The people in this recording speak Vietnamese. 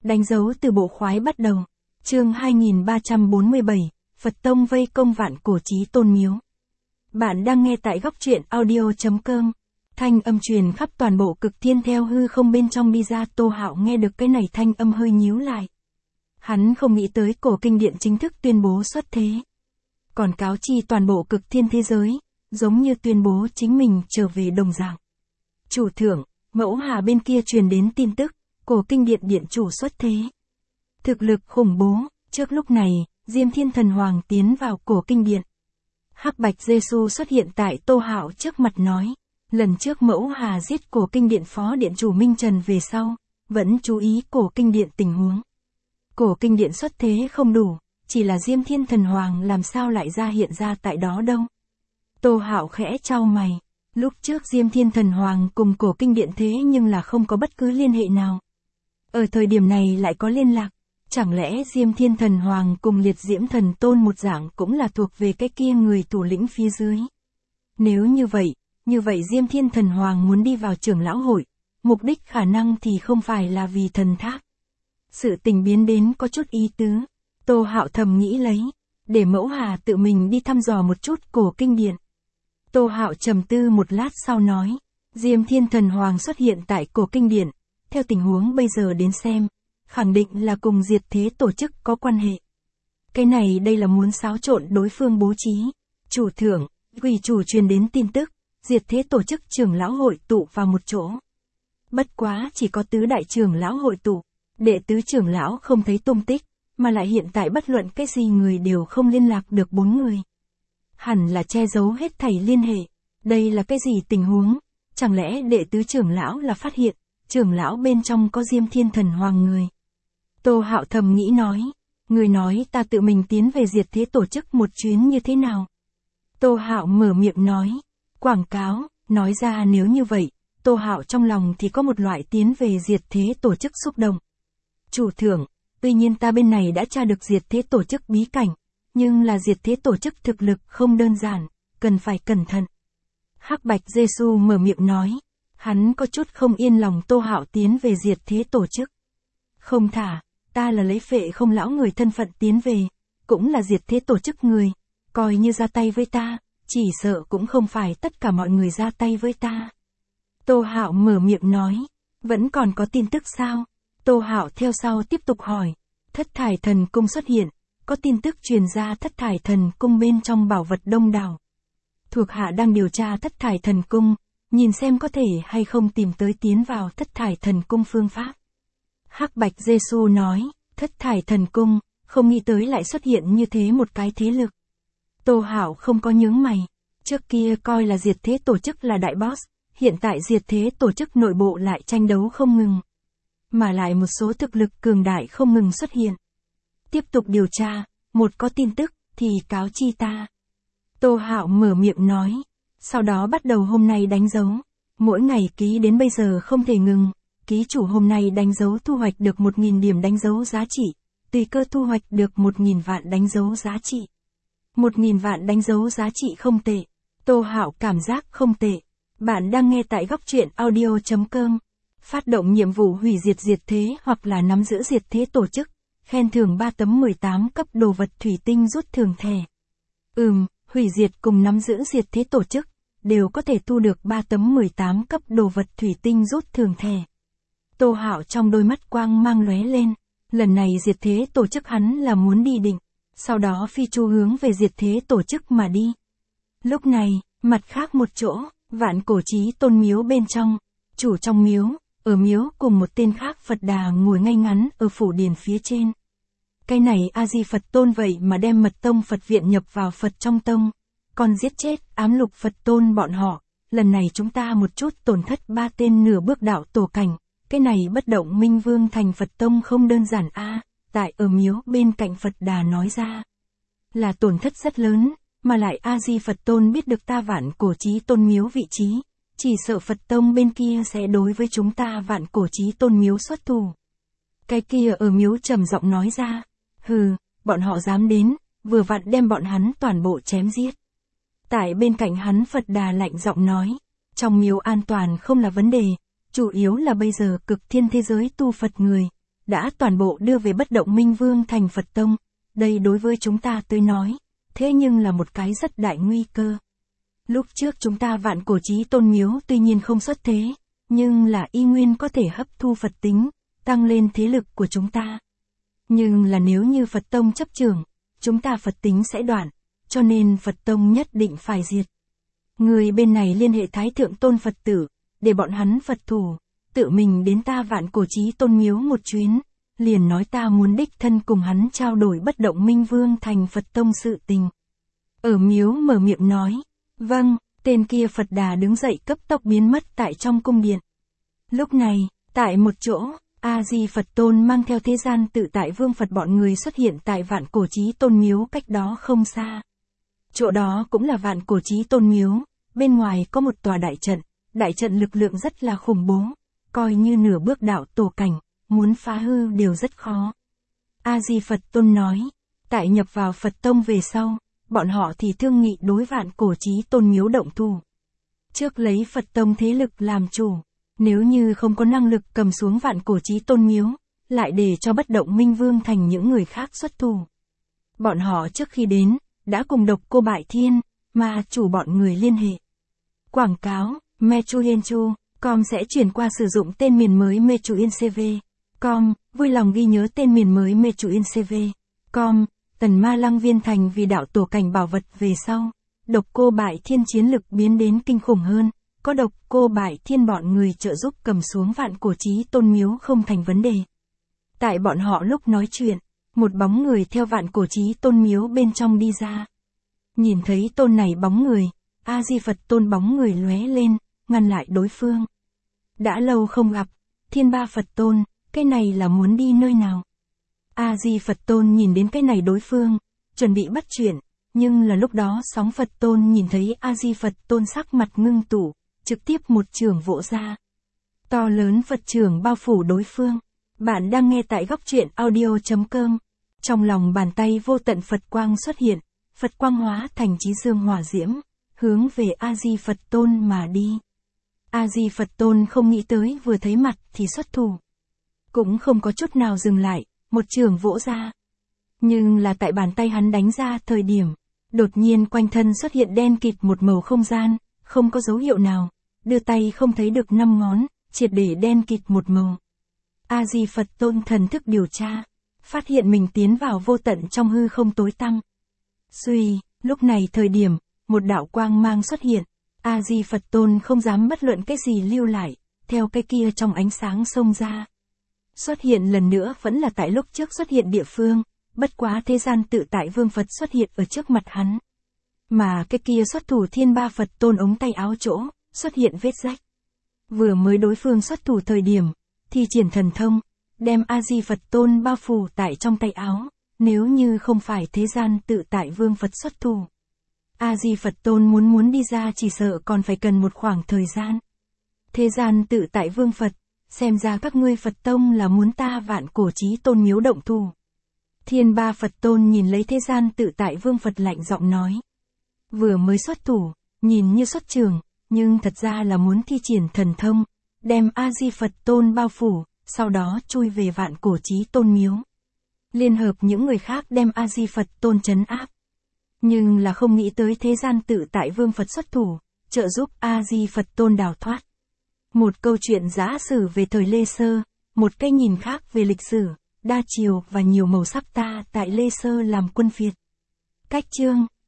Đánh dấu từ bộ khoái bắt đầu. Chương 2347, Phật Tông vây công Vạn Cổ Chí Tôn miếu. Bạn đang nghe tại góc truyện audio.com. Thanh âm truyền khắp toàn bộ Cực Thiên theo hư không bên trong đi ra. Tô Hạo nghe được cái này thanh âm hơi nhíu lại. Hắn không nghĩ tới Cổ Kinh Điện chính thức tuyên bố xuất thế. Còn cáo chi toàn bộ Cực Thiên thế giới, giống như tuyên bố chính mình trở về đồng dạng. Chủ thượng, Mẫu Hà bên kia truyền đến tin tức, Cổ Kinh Điện điện chủ xuất thế. Thực lực khủng bố, trước lúc này, Diêm Thiên Thần Hoàng tiến vào Cổ Kinh Điện. Hắc Bạch Giê-xu xuất hiện tại Tô Hạo trước mặt nói, lần trước Mẫu Hà giết Cổ Kinh Điện phó điện chủ Minh Trần về sau, vẫn chú ý Cổ Kinh Điện tình huống. Cổ Kinh Điện xuất thế không đủ, chỉ là Diêm Thiên Thần Hoàng làm sao lại hiện ra tại đó đâu. Tô Hạo khẽ chau mày, lúc trước Diêm Thiên Thần Hoàng cùng Cổ Kinh Điện thế nhưng là không có bất cứ liên hệ nào. Ở thời điểm này lại có liên lạc, chẳng lẽ Diêm Thiên Thần Hoàng cùng Liệt Diễm Thần Tôn một dạng cũng là thuộc về cái kia người thủ lĩnh phía dưới. Nếu như vậy Diêm Thiên Thần Hoàng muốn đi vào trưởng lão hội, mục đích khả năng thì không phải là vì thần thác. Sự tình biến đến có chút ý tứ, Tô Hạo thầm nghĩ lấy, để Mẫu Hà tự mình đi thăm dò một chút Cổ Kinh Điện. Tô Hạo trầm tư một lát sau nói, Diêm Thiên Thần Hoàng xuất hiện tại Cổ Kinh Điện, theo tình huống bây giờ đến xem, khẳng định là cùng diệt thế tổ chức có quan hệ. Cái này đây là muốn xáo trộn đối phương bố trí. Chủ thượng, quỷ chủ truyền đến tin tức, diệt thế tổ chức trưởng lão hội tụ vào một chỗ. Bất quá chỉ có tứ đại trưởng lão hội tụ, đệ tứ trưởng lão không thấy tung tích, mà lại hiện tại bất luận cái gì người đều không liên lạc được 4 người. Hẳn là che giấu hết thảy liên hệ. Đây là cái gì tình huống? Chẳng lẽ đệ tứ trưởng lão là phát hiện, trưởng lão bên trong có Diêm Thiên Thần Hoàng người. Tô Hạo thầm nghĩ nói, người nói ta tự mình tiến về diệt thế tổ chức một chuyến như thế nào? Tô Hạo mở miệng nói, quảng cáo, nói ra nếu như vậy, Tô Hạo trong lòng thì có một loại tiến về diệt thế tổ chức xúc động. Chủ thượng, tuy nhiên ta bên này đã tra được diệt thế tổ chức bí cảnh, nhưng là diệt thế tổ chức thực lực không đơn giản, cần phải cẩn thận. Hắc Bạch Giê-xu mở miệng nói, hắn có chút không yên lòng Tô Hạo tiến về diệt thế tổ chức. Không thả, ta là lấy Phệ Không lão người thân phận tiến về, cũng là diệt thế tổ chức người, coi như ra tay với ta, chỉ sợ cũng không phải tất cả mọi người ra tay với ta. Tô Hạo mở miệng nói, vẫn còn có tin tức sao? Tô Hạo theo sau tiếp tục hỏi, Thất Thải Thần Cung xuất hiện, có tin tức truyền ra Thất Thải Thần Cung bên trong bảo vật đông đảo. Thuộc hạ đang điều tra Thất Thải Thần Cung, nhìn xem có thể hay không tìm tới tiến vào Thất Thải Thần Cung phương pháp. Hắc Bạch Giê-xu nói, Thất Thải Thần Cung, không nghĩ tới lại xuất hiện như thế một cái thế lực. Tô Hạo không có nhướng mày, trước kia coi là diệt thế tổ chức là đại boss, hiện tại diệt thế tổ chức nội bộ lại tranh đấu không ngừng. Mà lại một số thực lực cường đại không ngừng xuất hiện. Tiếp tục điều tra, một có tin tức, thì cáo chi ta. Tô Hạo mở miệng nói, sau đó bắt đầu hôm nay đánh dấu. Mỗi ngày ký đến bây giờ không thể ngừng, ký chủ hôm nay đánh dấu thu hoạch được 1.000 điểm đánh dấu giá trị, tùy cơ thu hoạch được 1.000 vạn đánh dấu giá trị. 1.000 vạn đánh dấu giá trị không tệ. Tô Hạo cảm giác không tệ. Bạn đang nghe tại góc truyện audio.com. Phát động nhiệm vụ hủy diệt diệt thế hoặc là nắm giữ diệt thế tổ chức. Khen thưởng 3 tấm 18 cấp đồ vật thủy tinh rút thưởng thẻ. Hủy diệt cùng nắm giữ diệt thế tổ chức, đều có thể thu được 3 tấm 18 cấp đồ vật thủy tinh rút thưởng thẻ. Tô Hạo trong đôi mắt quang mang lóe lên, lần này diệt thế tổ chức hắn là muốn đi định, sau đó phi chu hướng về diệt thế tổ chức mà đi. Lúc này, mặt khác một chỗ, Vạn Cổ Chí Tôn miếu bên trong, chủ trong miếu, ở miếu cùng một tên khác Phật Đà ngồi ngay ngắn ở phủ điển phía trên. Cái này A-di Phật Tôn vậy mà đem Mật Tông Phật viện nhập vào Phật trong tông, còn giết chết ám lục Phật Tôn bọn họ, lần này chúng ta một chút tổn thất 3 tên nửa bước đạo tổ cảnh, cái này bất động minh vương thành Phật Tông không đơn giản a. Tại ở miếu bên cạnh Phật Đà nói ra, là tổn thất rất lớn, mà lại A-di Phật Tôn biết được ta Vạn Cổ Chí Tôn miếu vị trí, chỉ sợ Phật Tông bên kia sẽ đối với chúng ta Vạn Cổ Chí Tôn miếu xuất thủ. Cái kia ở miếu trầm giọng nói ra, bọn họ dám đến, vừa vặn đem bọn hắn toàn bộ chém giết. Tại bên cạnh hắn Phật Đà lạnh giọng nói, trong miếu an toàn không là vấn đề, chủ yếu là bây giờ Cực Thiên thế giới tu Phật người, đã toàn bộ đưa về Bất Động Minh Vương thành Phật Tông. Đây đối với chúng ta tới nói, thế nhưng là một cái rất đại nguy cơ. Lúc trước chúng ta Vạn Cổ Chí Tôn miếu tuy nhiên không xuất thế, nhưng là y nguyên có thể hấp thu Phật tính, tăng lên thế lực của chúng ta. Nhưng là nếu như Phật Tông chấp trưởng, chúng ta Phật tính sẽ đoạn, cho nên Phật Tông nhất định phải diệt. Người bên này liên hệ Thái Thượng Tôn Phật tử, để bọn hắn Phật thủ, tự mình đến ta Vạn Cổ Chí Tôn miếu một chuyến, liền nói ta muốn đích thân cùng hắn trao đổi Bất Động Minh Vương thành Phật Tông sự tình. Ở miếu mở miệng nói, vâng, tên kia Phật Đà đứng dậy cấp tốc biến mất tại trong cung điện. Lúc này, tại một chỗ, A-di Phật Tôn mang theo thế gian tự tại vương Phật bọn người xuất hiện tại Vạn Cổ Chí Tôn miếu cách đó không xa. Chỗ đó cũng là Vạn Cổ Chí Tôn miếu, bên ngoài có một tòa đại trận lực lượng rất là khủng bố, coi như nửa bước đạo tổ cảnh, muốn phá hư đều rất khó. A-di Phật Tôn nói, tại nhập vào Phật Tông về sau, bọn họ thì thương nghị đối Vạn Cổ Chí Tôn miếu động thủ. Trước lấy Phật Tông thế lực làm chủ, nếu như không có năng lực cầm xuống Vạn Cổ Chí Tôn miếu, lại để cho Bất Động Minh Vương thành những người khác xuất thủ. Bọn họ trước khi đến, đã cùng Độc Cô Bại Thiên, mà chủ bọn người liên hệ. Quảng cáo, Mechuyenchu.com sẽ chuyển qua sử dụng tên miền mới Mechuyencv.com, vui lòng ghi nhớ tên miền mới Mechuyencv.com. Tần Ma Lăng viên thành vì đạo tổ cảnh bảo vật về sau, Độc Cô Bại Thiên chiến lực biến đến kinh khủng hơn, có Độc Cô Bại Thiên bọn người trợ giúp cầm xuống Vạn Cổ Chí Tôn miếu không thành vấn đề. Tại bọn họ lúc nói chuyện, một bóng người theo Vạn Cổ Chí Tôn miếu bên trong đi ra. Nhìn thấy tôn này bóng người, A-di Phật Tôn bóng người lóe lên, ngăn lại đối phương. Đã lâu không gặp, Thiên Ba Phật Tôn, cái này là muốn đi nơi nào? A-di Phật Tôn nhìn đến cái này đối phương, chuẩn bị bắt chuyện, nhưng là lúc đó Sóng Phật Tôn nhìn thấy A-di Phật Tôn sắc mặt ngưng tụ, trực tiếp một chưởng vỗ ra. To lớn Phật chưởng bao phủ đối phương. Bạn đang nghe tại góc truyện audio.com. Trong lòng bàn tay vô tận Phật quang xuất hiện, Phật quang hóa thành chí dương hỏa diễm, hướng về A-di Phật Tôn mà đi. A-di Phật Tôn không nghĩ tới vừa thấy mặt thì xuất thủ. Cũng không có chút nào dừng lại, một chưởng vỗ ra. Nhưng là tại bàn tay hắn đánh ra thời điểm, đột nhiên quanh thân xuất hiện đen kịt một màu không gian, không có dấu hiệu nào, đưa tay không thấy được 5 ngón, triệt để đen kịt một màu. A-di Phật Tôn thần thức điều tra, phát hiện mình tiến vào vô tận trong hư không tối tăm. Suy, lúc này thời điểm, một đạo quang mang xuất hiện, A-di Phật Tôn không dám bất luận cái gì lưu lại, theo cái kia trong ánh sáng xông ra. Xuất hiện lần nữa vẫn là tại lúc trước xuất hiện địa phương, bất quá thế gian tự tại vương Phật xuất hiện ở trước mặt hắn. Mà cái kia xuất thủ Thiên Ba Phật Tôn ống tay áo chỗ, xuất hiện vết rách. Vừa mới đối phương xuất thủ thời điểm, thì triển thần thông, đem A-di Phật Tôn bao phủ tại trong tay áo, nếu như không phải thế gian tự tại vương Phật xuất thủ. A-di Phật Tôn muốn đi ra chỉ sợ còn phải cần một khoảng thời gian. Thế gian tự tại vương Phật, xem ra các ngươi Phật Tông là muốn ta Vạn Cổ Chí Tôn miếu động thủ. Thiên Ba Phật Tôn nhìn lấy thế gian tự tại vương Phật lạnh giọng nói. Vừa mới xuất thủ, nhìn như xuất trường, nhưng thật ra là muốn thi triển thần thông, đem A-di Phật Tôn bao phủ, sau đó chui về Vạn Cổ Chí Tôn miếu. Liên hợp những người khác đem A-di Phật Tôn trấn áp. Nhưng là không nghĩ tới thế gian tự tại vương Phật xuất thủ, trợ giúp A-di Phật Tôn đào thoát. Một câu chuyện giả sử về thời Lê Sơ, một cái nhìn khác về lịch sử, đa chiều và nhiều màu sắc ta tại Lê Sơ làm quân Việt. Cách chương